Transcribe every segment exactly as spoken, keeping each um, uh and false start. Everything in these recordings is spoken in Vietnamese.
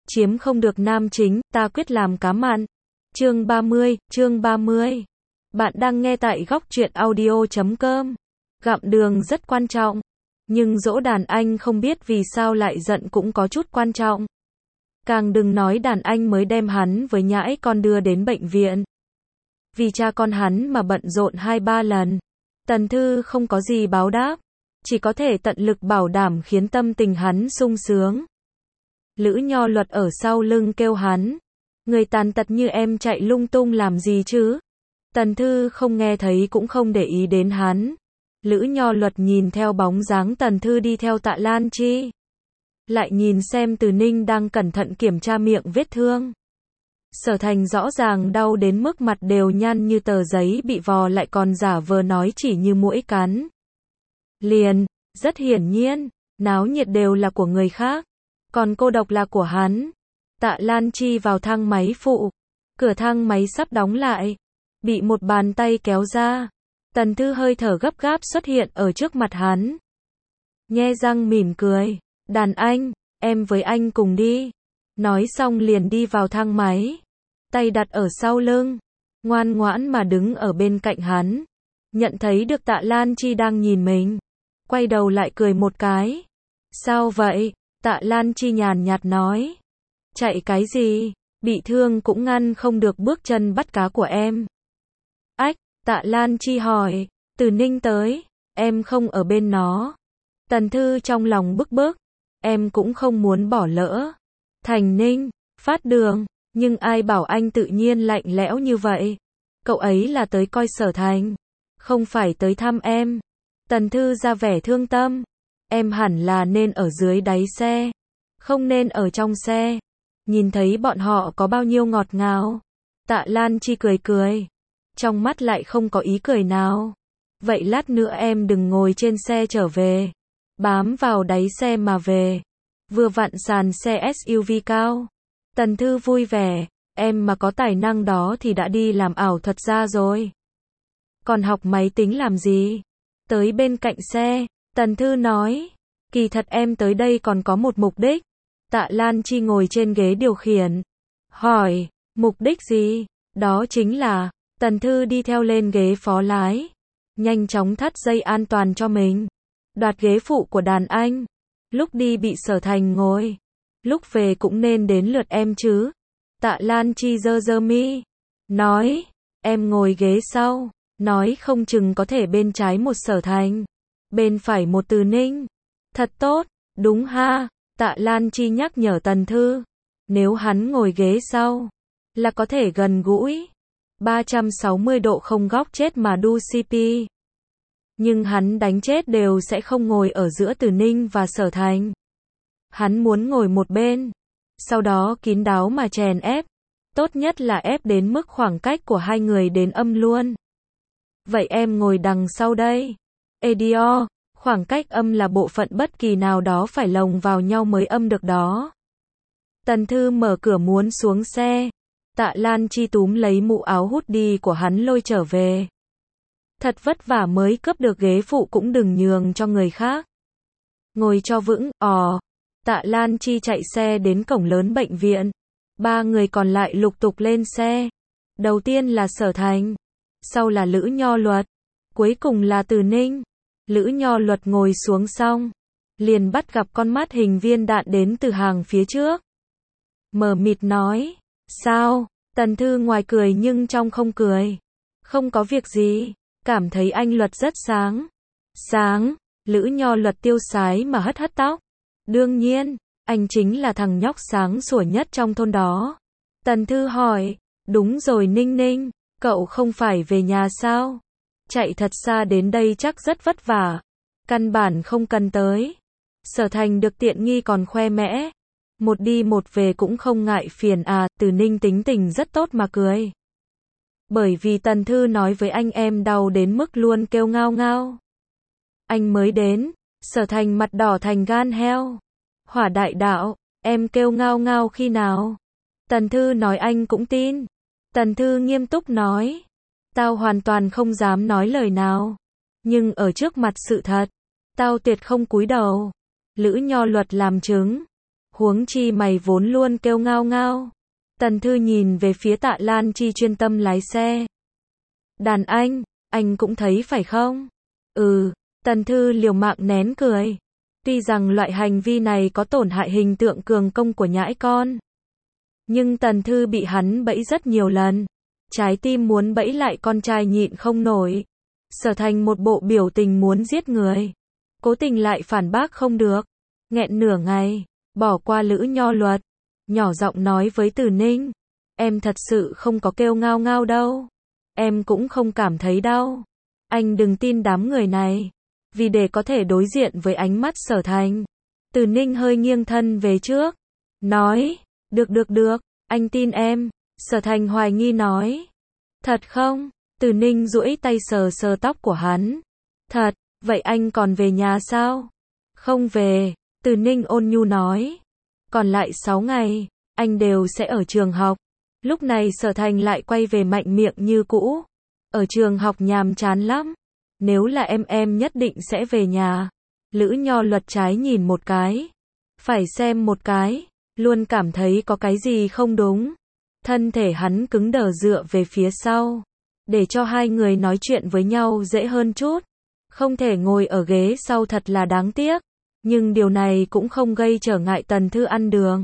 chiếm không được nam chính, ta quyết làm cá mặn. Chương ba mươi, chương ba mươi. Bạn đang nghe tại góc truyện audio chấm com. Gặm đường rất quan trọng, nhưng dỗ đàn anh không biết vì sao lại giận cũng có chút quan trọng. Càng đừng nói đàn anh mới đem hắn với nhãi con đưa đến bệnh viện. Vì cha con hắn mà bận rộn hai ba lần. Tần Thư không có gì báo đáp, chỉ có thể tận lực bảo đảm khiến tâm tình hắn sung sướng. Lữ Nho Luật ở sau lưng kêu hắn, người tàn tật như em chạy lung tung làm gì chứ? Tần Thư không nghe thấy cũng không để ý đến hắn. Lữ Nho Luật nhìn theo bóng dáng Tần Thư đi theo Tạ Lan Chi. Lại nhìn xem Từ Ninh đang cẩn thận kiểm tra miệng vết thương. Sở Thành rõ ràng đau đến mức mặt đều nhăn như tờ giấy bị vò lại còn giả vờ nói chỉ như muỗi cắn. Liền, rất hiển nhiên, náo nhiệt đều là của người khác, còn cô độc là của hắn. Tạ Lan Chi vào thang máy phụ, cửa thang máy sắp đóng lại, bị một bàn tay kéo ra. Tần Thư hơi thở gấp gáp xuất hiện ở trước mặt hắn. Nhe răng mỉm cười, đàn anh, em với anh cùng đi. Nói xong liền đi vào thang máy, tay đặt ở sau lưng, ngoan ngoãn mà đứng ở bên cạnh hắn. Nhận thấy được Tạ Lan Chi đang nhìn mình, quay đầu lại cười một cái. Sao vậy? Tạ Lan Chi nhàn nhạt nói. Chạy cái gì? Bị thương cũng ngăn không được bước chân bắt cá của em. Ách, Tạ Lan Chi hỏi, Từ Ninh tới, em không ở bên nó. Tần Thư trong lòng bức bức, em cũng không muốn bỏ lỡ. Thành Ninh, Phát Đường, nhưng ai bảo anh tự nhiên lạnh lẽo như vậy? Cậu ấy là tới coi Sở Thành, không phải tới thăm em. Tần Thư ra vẻ thương tâm, em hẳn là nên ở dưới đáy xe, không nên ở trong xe. Nhìn thấy bọn họ có bao nhiêu ngọt ngào. Tạ Lan Chi cười cười, trong mắt lại không có ý cười nào. Vậy lát nữa em đừng ngồi trên xe trở về, bám vào đáy xe mà về. Vừa vặn sàn xe ét u vê cao. Tần Thư vui vẻ, em mà có tài năng đó thì đã đi làm ảo thuật ra rồi. Còn học máy tính làm gì? Tới bên cạnh xe, Tần Thư nói, kỳ thật em tới đây còn có một mục đích. Tạ Lan Chi ngồi trên ghế điều khiển, hỏi, mục đích gì? Đó chính là, Tần Thư đi theo lên ghế phó lái, nhanh chóng thắt dây an toàn cho mình, đoạt ghế phụ của đàn anh. Lúc đi bị Sở Thành ngồi, lúc về cũng nên đến lượt em chứ. Tạ Lan Chi giơ giơ mi, nói, em ngồi ghế sau, nói không chừng có thể bên trái một Sở Thành, bên phải một Từ Ninh. Thật tốt, đúng ha? Tạ Lan Chi nhắc nhở Tần Thư, nếu hắn ngồi ghế sau, là có thể gần gũi, ba trăm sáu mươi độ không góc chết mà đu xê pê. Nhưng hắn đánh chết đều sẽ không ngồi ở giữa Từ Ninh và Sở Thành. Hắn muốn ngồi một bên, sau đó kín đáo mà chèn ép, tốt nhất là ép đến mức khoảng cách của hai người đến âm luôn. Vậy em ngồi đằng sau đây. Edio, khoảng cách âm là bộ phận bất kỳ nào đó phải lồng vào nhau mới âm được đó. Tần Thư mở cửa muốn xuống xe. Tạ Lan Chi túm lấy mũ áo hoodie của hắn lôi trở về. Thật vất vả mới cướp được ghế phụ cũng đừng nhường cho người khác. Ngồi cho vững, ò. Tạ Lan Chi chạy xe đến cổng lớn bệnh viện. Ba người còn lại lục tục lên xe. Đầu tiên là Sở Thành, sau là Lữ Nho Luật, cuối cùng là Từ Ninh. Lữ Nho Luật ngồi xuống xong, liền bắt gặp con mắt hình viên đạn đến từ hàng phía trước. Mờ mịt nói, sao? Tần Thư ngoài cười nhưng trong không cười. Không có việc gì, cảm thấy anh Luật rất sáng. Sáng, Lữ Nho Luật tiêu sái mà hất hất tóc. Đương nhiên, anh chính là thằng nhóc sáng sủa nhất trong thôn đó. Tần Thư hỏi, đúng rồi Ninh Ninh, cậu không phải về nhà sao? Chạy thật xa đến đây chắc rất vất vả. Căn bản không cần tới. Sở Thành được tiện nghi còn khoe mẽ. Một đi một về cũng không ngại phiền à. Từ Ninh tính tình rất tốt mà cười. Bởi vì Tần Thư nói với anh em đau đến mức luôn kêu ngao ngao. Anh mới đến, Sở Thành mặt đỏ thành gan heo. Hỏa đại đạo, em kêu ngao ngao khi nào? Tần Thư nói anh cũng tin. Tần Thư nghiêm túc nói, tao hoàn toàn không dám nói lời nào, nhưng ở trước mặt sự thật, tao tuyệt không cúi đầu. Lữ Nho Luật làm chứng. Huống chi mày vốn luôn kêu ngao ngao. Tần Thư nhìn về phía Tạ Lan Chi chuyên tâm lái xe. Đàn anh, anh cũng thấy phải không? Ừ, Tần Thư liều mạng nén cười. Tuy rằng loại hành vi này có tổn hại hình tượng cường công của nhãi con. Nhưng Tần Thư bị hắn bẫy rất nhiều lần. Trái tim muốn bẫy lại con trai nhịn không nổi. Sở Thành một bộ biểu tình muốn giết người. Cố tình lại phản bác không được. Nghẹn nửa ngày, bỏ qua Lữ Nho Luật. Nhỏ giọng nói với Từ Ninh. Em thật sự không có kêu ngao ngao đâu. Em cũng không cảm thấy đau. Anh đừng tin đám người này. Vì để có thể đối diện với ánh mắt Sở Thành. Từ Ninh hơi nghiêng thân về trước. Nói, được được được, anh tin em. Sở Thành hoài nghi nói. Thật không? Từ Ninh duỗi tay sờ sờ tóc của hắn. Thật, vậy anh còn về nhà sao? Không về, Từ Ninh ôn nhu nói. Còn lại sáu ngày, anh đều sẽ ở trường học. Lúc này Sở Thành lại quay về mạnh miệng như cũ. Ở trường học nhàm chán lắm. Nếu là em em nhất định sẽ về nhà. Lữ Nho Luật trái nhìn một cái. Phải xem một cái. Luôn cảm thấy có cái gì không đúng. Thân thể hắn cứng đờ dựa về phía sau. Để cho hai người nói chuyện với nhau dễ hơn chút. Không thể ngồi ở ghế sau thật là đáng tiếc. Nhưng điều này cũng không gây trở ngại Tần Thư ăn đường.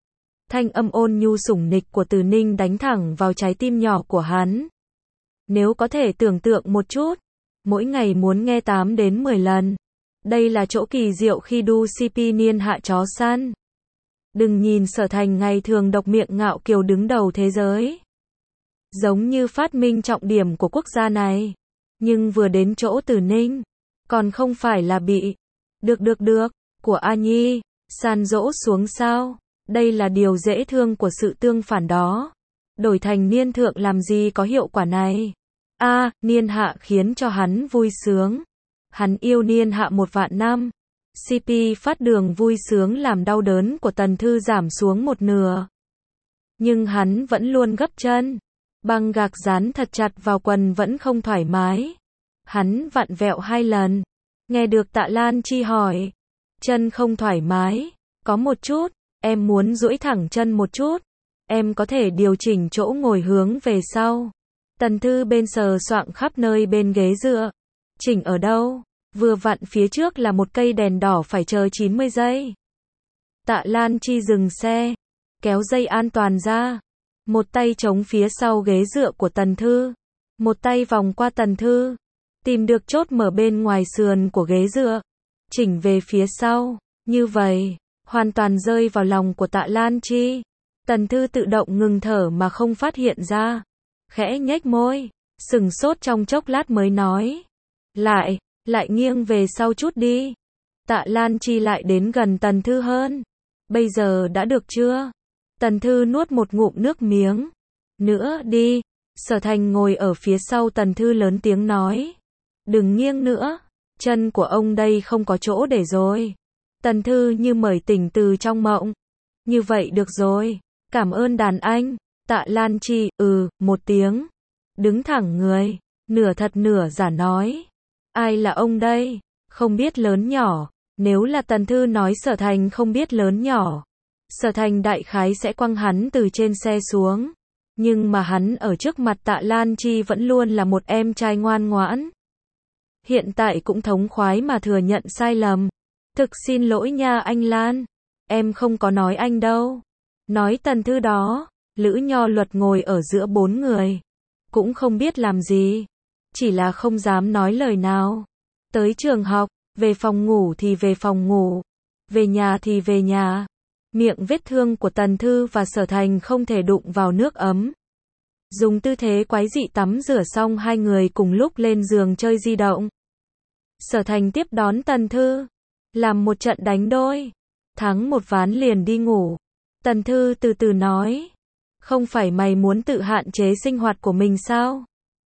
Thanh âm ôn nhu sủng nịch của Từ Ninh đánh thẳng vào trái tim nhỏ của hắn. Nếu có thể tưởng tượng một chút, mỗi ngày muốn nghe tám đến mười lần. Đây là chỗ kỳ diệu khi đu xê pê niên hạ chó săn. Đừng nhìn Sở Thành ngày thường độc miệng ngạo kiều đứng đầu thế giới. Giống như phát minh trọng điểm của quốc gia này. Nhưng vừa đến chỗ Từ Ninh, còn không phải là bị được được được của A Nhi san dỗ xuống sao? Đây là điều dễ thương của sự tương phản đó. Đổi thành niên thượng làm gì có hiệu quả này? A, à, niên hạ khiến cho hắn vui sướng. Hắn yêu niên hạ một vạn năm. xê pê phát đường vui sướng làm đau đớn của Tần Thư giảm xuống một nửa. Nhưng hắn vẫn luôn gấp chân. Băng gạc dán thật chặt vào quần vẫn không thoải mái. Hắn vặn vẹo hai lần. Nghe được Tạ Lan Chi hỏi. Chân không thoải mái. Có một chút. Em muốn duỗi thẳng chân một chút. Em có thể điều chỉnh chỗ ngồi hướng về sau. Tần Thư bên sờ soạng khắp nơi bên ghế dựa. Chỉnh ở đâu? Vừa vặn phía trước là một cây đèn đỏ phải chờ chín mươi giây. Tạ Lan Chi dừng xe. Kéo dây an toàn ra. Một tay chống phía sau ghế dựa của Tần Thư. Một tay vòng qua Tần Thư. Tìm được chốt mở bên ngoài sườn của ghế dựa. Chỉnh về phía sau. Như vậy, hoàn toàn rơi vào lòng của Tạ Lan Chi. Tần Thư tự động ngừng thở mà không phát hiện ra. Khẽ nhếch môi. Sừng sốt trong chốc lát mới nói. Lại, lại nghiêng về sau chút đi. Tạ Lan Chi lại đến gần Tần Thư hơn. Bây giờ đã được chưa? Tần Thư nuốt một ngụm nước miếng. Nữa đi. Sở Thành ngồi ở phía sau Tần Thư lớn tiếng nói. Đừng nghiêng nữa. Chân của ông đây không có chỗ để rồi. Tần Thư như mởi tỉnh từ trong mộng. Như vậy được rồi. Cảm ơn đàn anh. Tạ Lan Chi, ừ, một tiếng. Đứng thẳng người. Nửa thật nửa giả nói. Ai là ông đây? Không biết lớn nhỏ. Nếu là Tần Thư nói Sở Thành không biết lớn nhỏ. Sở Thành đại khái sẽ quăng hắn từ trên xe xuống. Nhưng mà hắn ở trước mặt Tạ Lan Chi vẫn luôn là một em trai ngoan ngoãn. Hiện tại cũng thống khoái mà thừa nhận sai lầm. Thực xin lỗi nha anh Lan. Em không có nói anh đâu. Nói Tần Thư đó. Lữ Nho Luật ngồi ở giữa bốn người. Cũng không biết làm gì. Chỉ là không dám nói lời nào. Tới trường học, về phòng ngủ thì về phòng ngủ. Về nhà thì về nhà. Miệng vết thương của Tần Thư và Sở Thành không thể đụng vào nước ấm. Dùng tư thế quái dị tắm rửa xong hai người cùng lúc lên giường chơi di động. Sở Thành tiếp đón Tần Thư. Làm một trận đánh đôi. Thắng một ván liền đi ngủ. Tần Thư từ từ nói. Không phải mày muốn tự hạn chế sinh hoạt của mình sao?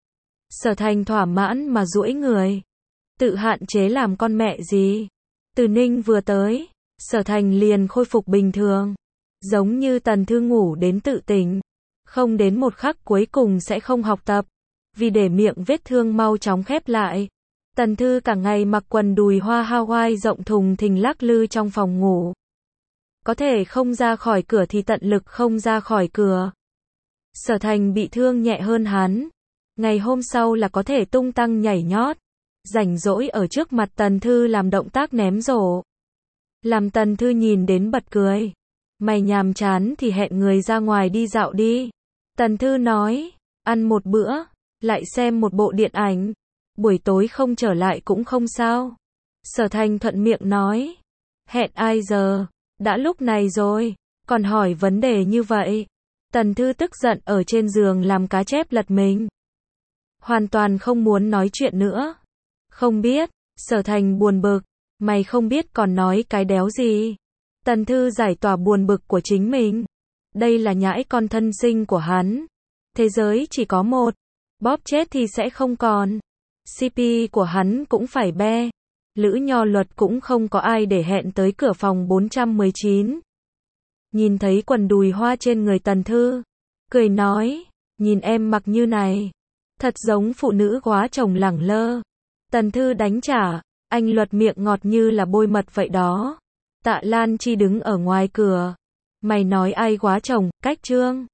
Sở Thành thỏa mãn mà duỗi người. Tự hạn chế làm con mẹ gì? Từ Ninh vừa tới. Sở Thành liền khôi phục bình thường. Giống như Tần Thư ngủ đến tự tỉnh. Không đến một khắc cuối cùng sẽ không học tập. Vì để miệng vết thương mau chóng khép lại. Tần Thư cả ngày mặc quần đùi hoa Hawaii rộng thùng thình lắc lư trong phòng ngủ. Có thể không ra khỏi cửa thì tận lực không ra khỏi cửa. Sở Thành bị thương nhẹ hơn hắn. Ngày hôm sau là có thể tung tăng nhảy nhót. Rảnh rỗi ở trước mặt Tần Thư làm động tác ném rổ. Làm Tần Thư nhìn đến bật cười. Mày nhàm chán thì hẹn người ra ngoài đi dạo đi. Tần Thư nói, ăn một bữa, lại xem một bộ điện ảnh. Buổi tối không trở lại cũng không sao. Sở Thành thuận miệng nói, hẹn ai giờ? Đã lúc này rồi, còn hỏi vấn đề như vậy. Tần Thư tức giận ở trên giường làm cá chép lật mình. Hoàn toàn không muốn nói chuyện nữa. Không biết, Sở Thành buồn bực, mày không biết còn nói cái đéo gì. Tần Thư giải tỏa buồn bực của chính mình. Đây là nhãi con thân sinh của hắn. Thế giới chỉ có một, bóp chết thì sẽ không còn. xê pê của hắn cũng phải be. Lữ Nho Luật cũng không có ai để hẹn tới cửa phòng bốn trăm mười chín. Nhìn thấy quần đùi hoa trên người Tần Thư, cười nói, nhìn em mặc như này, thật giống phụ nữ quá chồng lẳng lơ. Tần Thư đánh trả, anh Luật miệng ngọt như là bôi mật vậy đó. Tạ Lan Chi đứng ở ngoài cửa. Mày nói ai quá chồng, cách trương.